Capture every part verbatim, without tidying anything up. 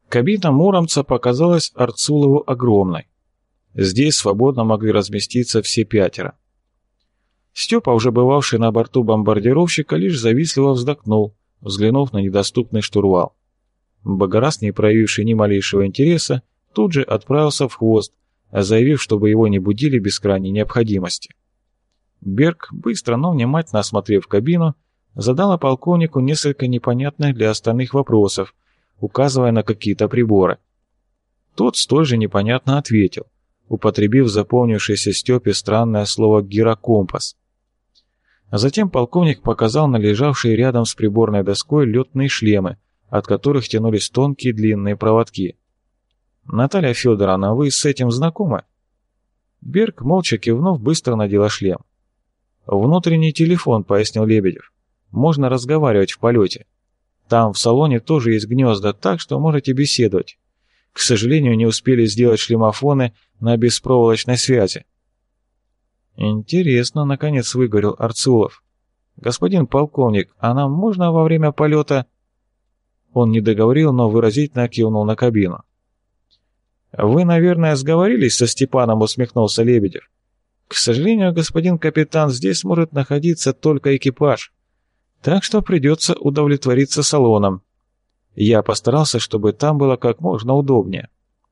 Кабина Муромца показалась Арцулову огромной. Здесь свободно могли разместиться все пятеро. Степа, уже бывавший на борту бомбардировщика, лишь завистливо вздохнул, взглянув на недоступный штурвал. Багарас, не проявивший ни малейшего интереса, тут же отправился в хвост, заявив, чтобы его не будили без крайней необходимости. Берг, быстро, но внимательно осмотрев кабину, задала полковнику несколько непонятных для остальных вопросов, указывая на какие-то приборы. Тот столь же непонятно ответил, употребив запомнившееся Степе странное слово «гирокомпас». А затем полковник показал на лежавшие рядом с приборной доской летные шлемы, от которых тянулись тонкие длинные проводки. «Наталья Федоровна, вы с этим знакомы?» Берг, молча кивнув, быстро надела шлем. «Внутренний телефон», — пояснил Лебедев. «Можно разговаривать в полете. Там в салоне тоже есть гнезда, так что можете беседовать. К сожалению, не успели сделать шлемофоны на беспроволочной связи». «Интересно», — наконец выговорил Арцулов. «Господин полковник, а нам можно во время полета...» Он не договорил, но выразительно кивнул на кабину. «Вы, наверное, сговорились со Степаном», — усмехнулся Лебедев. «К сожалению, господин капитан, здесь может находиться только экипаж, так что придется удовлетвориться салоном. Я постарался, чтобы там было как можно удобнее».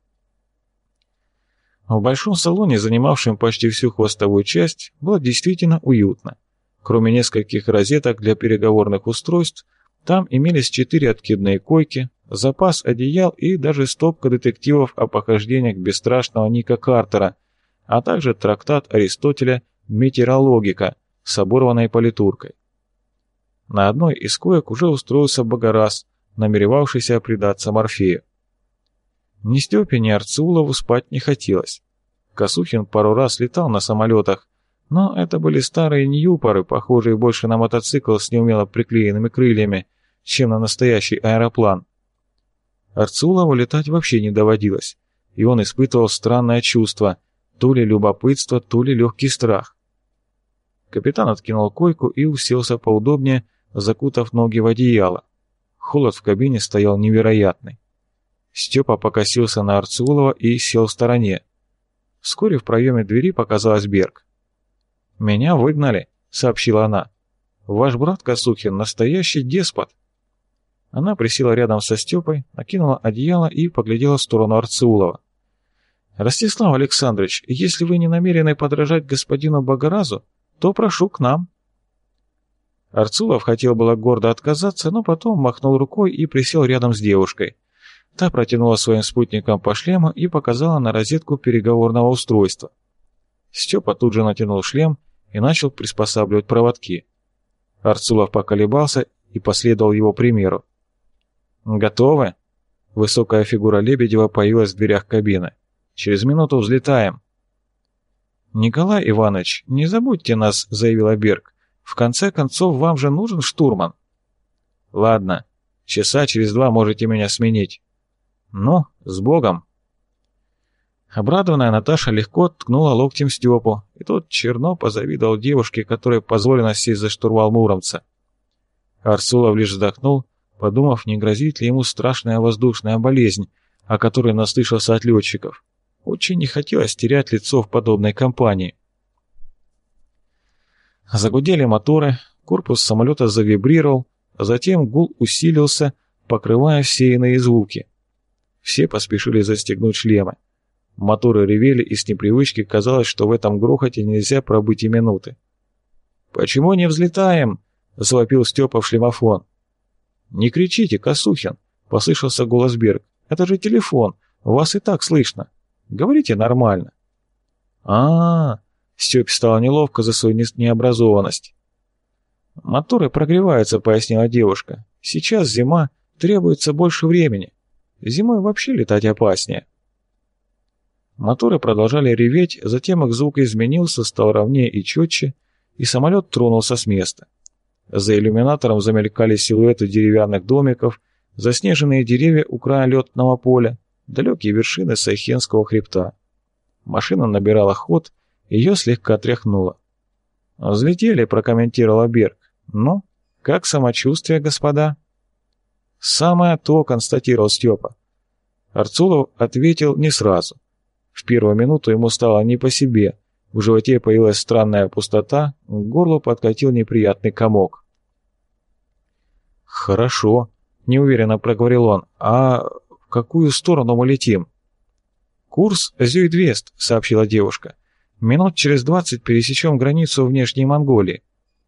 В большом салоне, занимавшем почти всю хвостовую часть, было действительно уютно. Кроме нескольких розеток для переговорных устройств, там имелись четыре откидные койки, запас одеял и даже стопка детективов о похождениях бесстрашного Ника Картера, а также трактат Аристотеля «Метеорологика» с оборванной политуркой. На одной из коек уже устроился Багарас, намеревавшийся предаться Морфею. Ни Степе, ни Арцулову спать не хотелось. Косухин пару раз летал на самолетах, но это были старые ньюпоры, похожие больше на мотоцикл с неумело приклеенными крыльями, чем на настоящий аэроплан. Арцулову летать вообще не доводилось, и он испытывал странное чувство, то ли любопытство, то ли легкий страх. Капитан откинул койку и уселся поудобнее, закутав ноги в одеяло. Холод в кабине стоял невероятный. Степа покосился на Арцулова и сел в стороне. Вскоре в проеме двери показалась Берг. «Меня выгнали», — сообщила она. «Ваш брат Косухин настоящий деспот». Она присела рядом со Степой, накинула одеяло и поглядела в сторону Арцулова. «Ростислав Александрович, если вы не намерены подражать господину Багаразу, то прошу к нам». Арцулов хотел было гордо отказаться, но потом махнул рукой и присел рядом с девушкой. Та протянула своим спутникам по шлему и показала на розетку переговорного устройства. Степа тут же натянул шлем и начал приспосабливать проводки. Арцулов поколебался и последовал его примеру. «Готовы?» Высокая фигура Лебедева появилась в дверях кабины. «Через минуту взлетаем». «Николай Иванович, не забудьте нас», — заявила Берг. «В конце концов, вам же нужен штурман». «Ладно, часа через два можете меня сменить». «Ну, с Богом!» Обрадованная Наташа легко ткнула локтем Степу, и тот черно позавидовал девушке, которой позволено сесть за штурвал Муромца. Арцулов лишь вздохнул, подумав, не грозит ли ему страшная воздушная болезнь, о которой наслышался от летчиков. Очень не хотелось терять лицо в подобной компании. Загудели моторы, корпус самолета завибрировал, а затем гул усилился, покрывая все иные звуки. Все поспешили застегнуть шлемы. Моторы ревели, и с непривычки казалось, что в этом грохоте нельзя пробыть и минуты. «Почему не взлетаем?» — завопил Степа в шлемофон. «Не кричите, Косухин!» — послышался голос Берг. «Это же телефон, вас и так слышно. Говорите нормально». А-а-а! Степе стало неловко за свою необразованность. «Моторы прогреваются», — пояснила девушка. «Сейчас зима, требуется больше времени. Зимой вообще летать опаснее». Моторы продолжали реветь, затем их звук изменился, стал ровнее и четче, и самолет тронулся с места. За иллюминатором замелькали силуэты деревянных домиков, заснеженные деревья у края летного поля, далекие вершины Сайхенского хребта. Машина набирала ход, ее слегка тряхнуло. «Взлетели», — прокомментировала Берг. «Ну, как самочувствие, господа?» «Самое то», — констатировал Степа. Арцулов ответил не сразу. В первую минуту ему стало не по себе. В животе появилась странная пустота, к горлу подкатил неприятный комок. «Хорошо», — неуверенно проговорил он. «А в какую сторону мы летим?» «Курс Зюйдвест», — сообщила девушка. «Минут через двадцать пересечем границу внешней Монголии».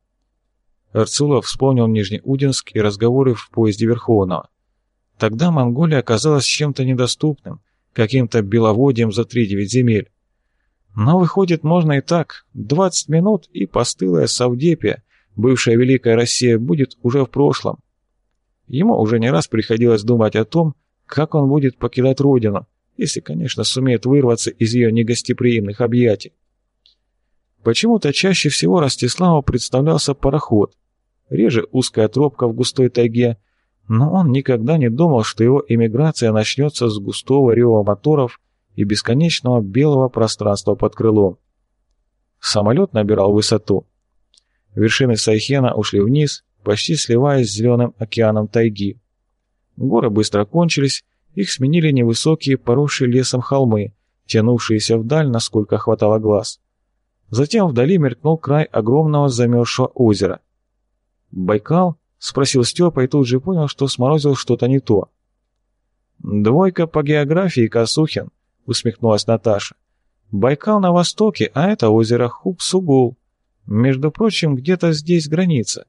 Арцулов вспомнил Нижнеудинск и разговоры в поезде Верховного. Тогда Монголия оказалась чем-то недоступным, каким-то беловодьем за тридевять земель. Но выходит, можно и так. двадцать минут, и постылая Савдепия, бывшая Великая Россия, будет уже в прошлом. Ему уже не раз приходилось думать о том, как он будет покидать родину, если, конечно, сумеет вырваться из ее негостеприимных объятий. Почему-то чаще всего Ростиславу представлялся пароход, реже узкая тропка в густой тайге, но он никогда не думал, что его эмиграция начнется с густого рева моторов и бесконечного белого пространства под крылом. Самолет набирал высоту. Вершины Сайхена ушли вниз, почти сливаясь с зеленым океаном тайги. Горы быстро кончились, их сменили невысокие, поросшие лесом холмы, тянувшиеся вдаль, насколько хватало глаз. Затем вдали мелькнул край огромного замерзшего озера. «Байкал?» — спросил Степа и тут же понял, что сморозил что-то не то. «Двойка по географии, Косухин», — усмехнулась Наташа. «Байкал на востоке, а это озеро Хук-Сугул. Между прочим, где-то здесь граница».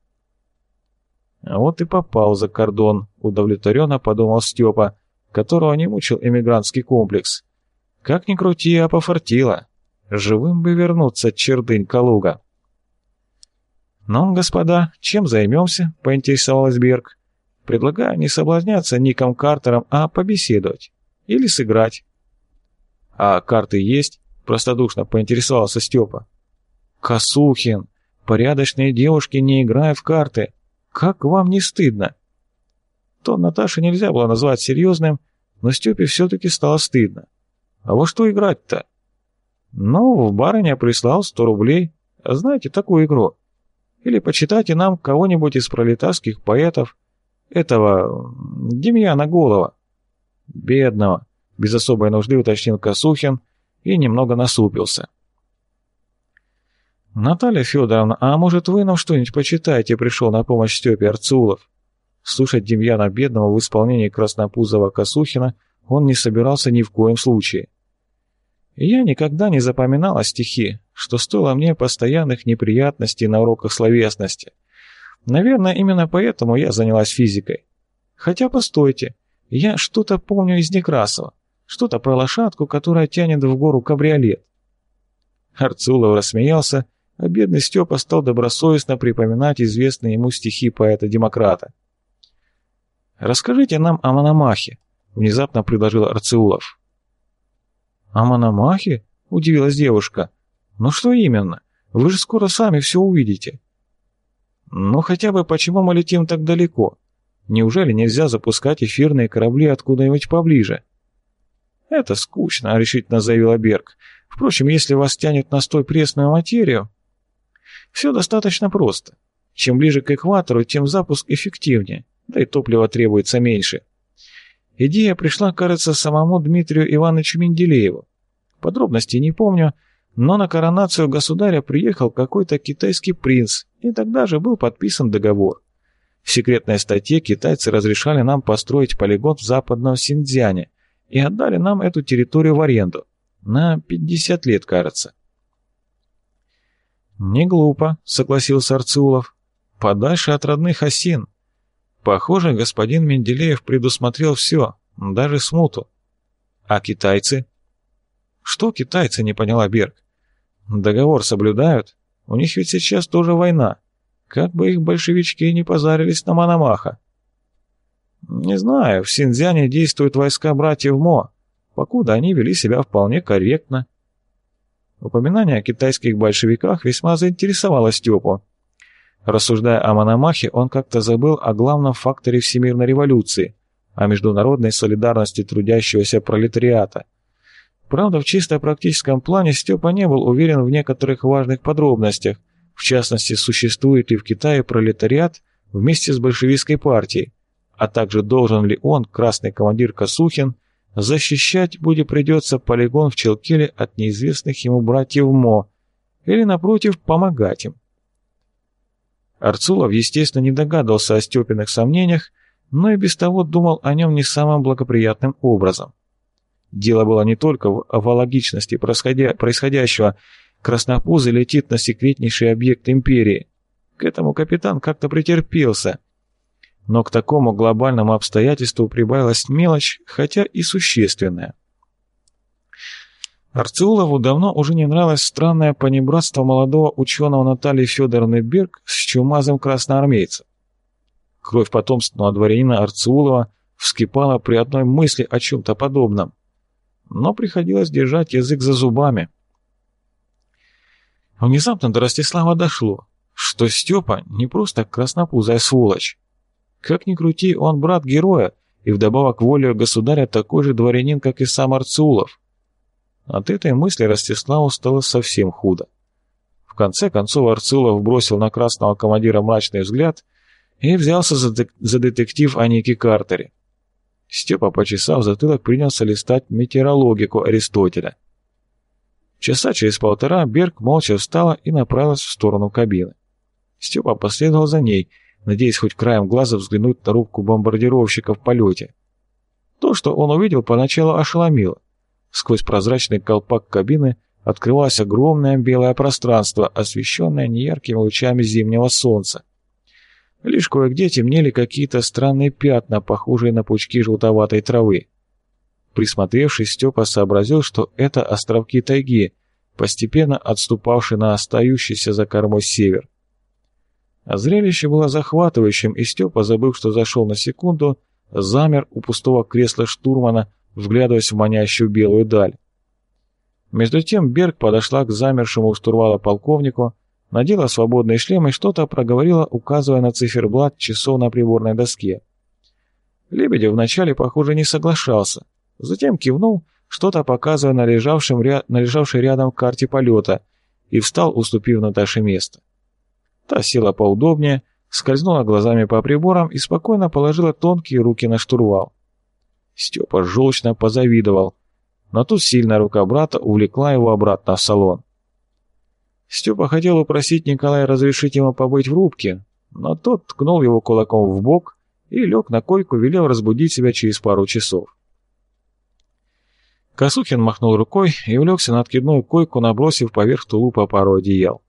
«А вот и попал за кордон», — удовлетворенно подумал Степа, которого не мучил эмигрантский комплекс. «Как ни крути, а пофартило. Живым бы вернуться, чердынь Калуга». «Ну, господа, чем займемся?» — поинтересовалась Берг. «Предлагаю не соблазняться Ником Картером, а побеседовать. Или сыграть». «А карты есть?» — простодушно поинтересовался Степа. «Косухин, порядочные девушки не играют в карты. Как вам не стыдно?» Тон Наташи нельзя было назвать серьезным, но Степе все-таки стало стыдно. «А во что играть-то?» «Ну, в барыня прислал сто рублей. Знаете такую игру? Или почитайте нам кого-нибудь из пролетарских поэтов, этого Демьяна Голова». «Бедного», — без особой нужды уточнил Косухин и немного насупился. «Наталья Федоровна, а может вы нам что-нибудь почитаете?» — пришел на помощь Степе Арцулов. Слушать Демьяна Бедного в исполнении краснопузого Косухина он не собирался ни в коем случае. «Я никогда не запоминала стихи, что стоило мне постоянных неприятностей на уроках словесности. Наверное, именно поэтому я занялась физикой. Хотя, постойте, я что-то помню из Некрасова, что-то про лошадку, которая тянет в гору кабриолет». Арцулов рассмеялся, а бедный Степа стал добросовестно припоминать известные ему стихи поэта-демократа. «Расскажите нам о Мономахе», — внезапно предложил Арцулов. «О Мономахе?» — удивилась девушка. «Ну что именно? Вы же скоро сами все увидите». «Ну хотя бы почему мы летим так далеко? Неужели нельзя запускать эфирные корабли откуда-нибудь поближе?» «Это скучно», — решительно заявила Берг. «Впрочем, если вас тянет на столь пресную материю...» «Все достаточно просто. Чем ближе к экватору, тем запуск эффективнее, да и топлива требуется меньше». Идея пришла, кажется, самому Дмитрию Ивановичу Менделееву. Подробностей не помню, но на коронацию государя приехал какой-то китайский принц, и тогда же был подписан договор. В секретной статье китайцы разрешали нам построить полигон в западном Синьцзяне и отдали нам эту территорию в аренду. На пятьдесят лет, кажется. «Не глупо», — согласился Арцулов. «Подальше от родных осин. Похоже, господин Менделеев предусмотрел все, даже смуту. А китайцы?» «Что китайцы?» — не поняла Берг. «Договор соблюдают? У них ведь сейчас тоже война. Как бы их большевички не позарились на Мономаха». «Не знаю, в Синьцзяне действуют войска братьев Мо, покуда они вели себя вполне корректно». Упоминание о китайских большевиках весьма заинтересовало Степу. Рассуждая о Мономахе, он как-то забыл о главном факторе всемирной революции, о международной солидарности трудящегося пролетариата. Правда, в чисто практическом плане Степа не был уверен в некоторых важных подробностях, в частности, существует ли в Китае пролетариат вместе с большевистской партией, а также должен ли он, красный командир Косухин, защищать будет придется полигон в Челкеле от неизвестных ему братьев Мо, или, напротив, помогать им. Арцулов, естественно, не догадывался о Степиных сомнениях, но и без того думал о нем не самым благоприятным образом. Дело было не только в авологичности происходящего. Краснопузый летит на секретнейший объект империи. К этому капитан как-то претерпелся. Но к такому глобальному обстоятельству прибавилась мелочь, хотя и существенная. Арцеулову давно уже не нравилось странное понебратство молодого ученого Натальи Федоровны Берг с чумазым красноармейцем. Кровь потомственного дворянина Арцеулова вскипала при одной мысли о чем-то подобном. Но приходилось держать язык за зубами. Внезапно до Ростислава дошло, что Степа не просто краснопузая сволочь. Как ни крути, он брат героя и вдобавок волею государя такой же дворянин, как и сам Арцеулов. От этой мысли Ростиславу стало совсем худо. В конце концов Арцеулов бросил на красного командира мрачный взгляд и взялся за, дек- за детектив о Нике Картере. Степа, почесав затылок, принялся листать метеорологику Аристотеля. Часа через полтора Берг молча встала и направилась в сторону кабины. Степа последовал за ней, надеясь хоть краем глаза взглянуть на рубку бомбардировщика в полете. То, что он увидел, поначалу ошеломило. Сквозь прозрачный колпак кабины открывалось огромное белое пространство, освещенное неяркими лучами зимнего солнца. Лишь кое-где темнели какие-то странные пятна, похожие на пучки желтоватой травы. Присмотревшись, Степа сообразил, что это островки тайги, постепенно отступавшие на остающийся за кормой север. А зрелище было захватывающим, и Степа, забыв, что зашел на секунду, замер у пустого кресла штурмана, вглядываясь в манящую белую даль. Между тем Берг подошла к замершему у штурвала полковнику, надела свободный шлем и что-то проговорила, указывая на циферблат часов на приборной доске. Лебедев вначале, похоже, не соглашался, затем кивнул, что-то показывая на, лежавшем ря... на лежавшей рядом карте полета, и встал, уступив Наташе место. Та села поудобнее, скользнула глазами по приборам и спокойно положила тонкие руки на штурвал. Степа желчно позавидовал, но тут сильная рука брата увлекла его обратно в салон. Степа хотел упросить Николая разрешить ему побыть в рубке, но тот ткнул его кулаком в бок и лег на койку, велел разбудить себя через пару часов. Косухин махнул рукой и улегся на откидную койку, набросив поверх тулупа пару одеял.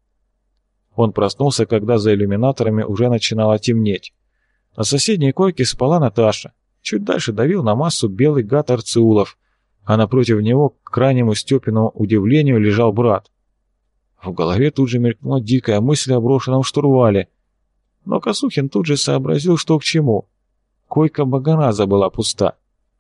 Он проснулся, когда за иллюминаторами уже начинало темнеть. На соседней койке спала Наташа. Чуть дальше давил на массу белый гад Арцеулов, а напротив него, к крайнему Степиному удивлению, лежал брат. В голове тут же мелькнула дикая мысль о брошенном штурвале. Но Косухин тут же сообразил, что к чему. Койка Багараза была пуста.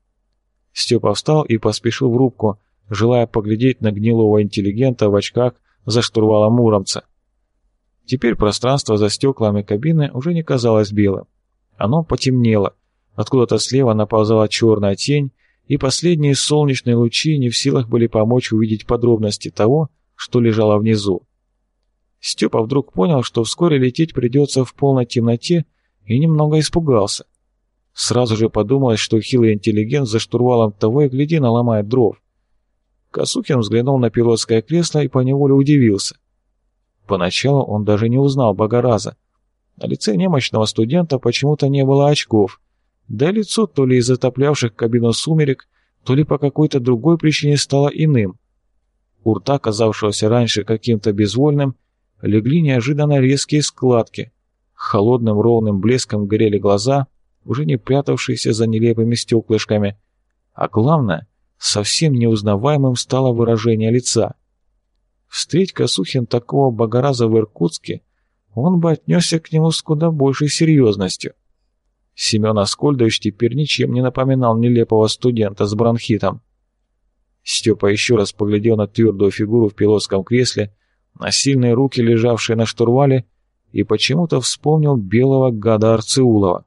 Степа встал и поспешил в рубку, желая поглядеть на гнилого интеллигента в очках за штурвалом муромца. Теперь пространство за стеклами кабины уже не казалось белым. Оно потемнело. Откуда-то слева наползала черная тень, и последние солнечные лучи не в силах были помочь увидеть подробности того, что лежало внизу. Степа вдруг понял, что вскоре лететь придется в полной темноте, и немного испугался. Сразу же подумалось, что хилый интеллигент за штурвалом того и гляди наломает дров. Косухин взглянул на пилотское кресло и поневоле удивился. Поначалу он даже не узнал Багараза. На лице немощного студента почему-то не было очков, да и лицо то ли из затоплявших кабину сумерек, то ли по какой-то другой причине стало иным. У рта, казавшегося раньше каким-то безвольным, легли неожиданно резкие складки. Холодным ровным блеском горели глаза, уже не прятавшиеся за нелепыми стеклышками. А главное, совсем неузнаваемым стало выражение лица. Встреть Косухин такого Багараза в Иркутске, он бы отнесся к нему с куда большей серьезностью. Семен Аскольдович теперь ничем не напоминал нелепого студента с бронхитом. Степа еще раз поглядел на твердую фигуру в пилотском кресле, на сильные руки, лежавшие на штурвале, и почему-то вспомнил белого гада Арцеулова.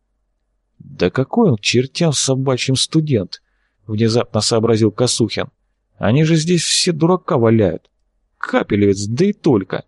«Да какой он к чертям собачьим студент!» — внезапно сообразил Косухин. «Они же здесь все дурака валяют. Капелевец, да и только!»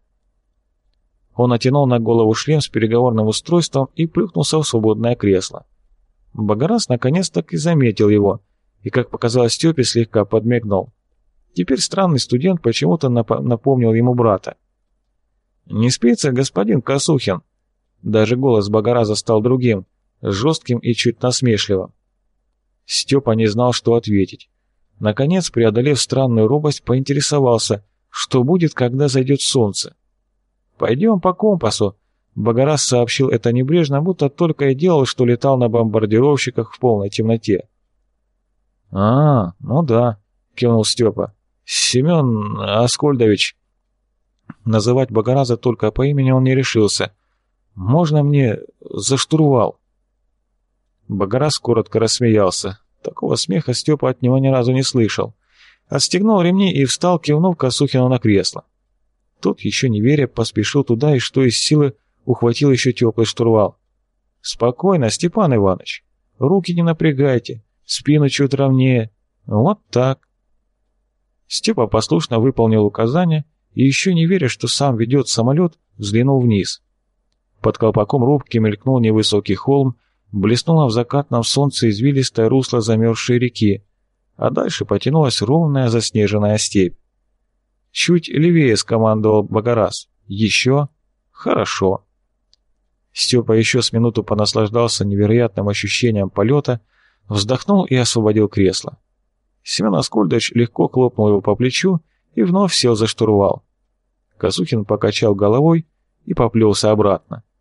Он натянул на голову шлем с переговорным устройством и плюхнулся в свободное кресло. Багараз наконец-то и заметил его и, как показалось Степе, слегка подмигнул. Теперь странный студент почему-то нап- напомнил ему брата. «Не спится, господин Косухин?» Даже голос Богораза стал другим, жестким и чуть насмешливым. Степа не знал, что ответить. Наконец, преодолев странную робость, поинтересовался, что будет, когда зайдет солнце. «Пойдем по компасу», — Богораз сообщил это небрежно, будто только и делал, что летал на бомбардировщиках в полной темноте. «А, ну да», — кивнул Степа. «Семен Аскольдович». Называть Богораза только по имени он не решился. «Можно мне за штурвал?» Богораз коротко рассмеялся. Такого смеха Степа от него ни разу не слышал. Отстегнул ремни и встал, кивнув Косухину на кресло. Тот, еще не веря, поспешил туда и что из силы ухватил еще теплый штурвал. «Спокойно, Степан Иванович. Руки не напрягайте, спину чуть ровнее. Вот так». Степа послушно выполнил указания и, еще не веря, что сам ведет самолет, взглянул вниз. Под колпаком рубки мелькнул невысокий холм, блеснуло в закатном солнце извилистое русло замерзшей реки, а дальше потянулась ровная заснеженная степь. «Чуть левее», — скомандовал Богораз. «Еще? Хорошо». Степа еще с минуту понаслаждался невероятным ощущением полета, вздохнул и освободил кресло. Семен Аскольдович легко хлопнул его по плечу и вновь сел за штурвал. Косухин покачал головой и поплелся обратно.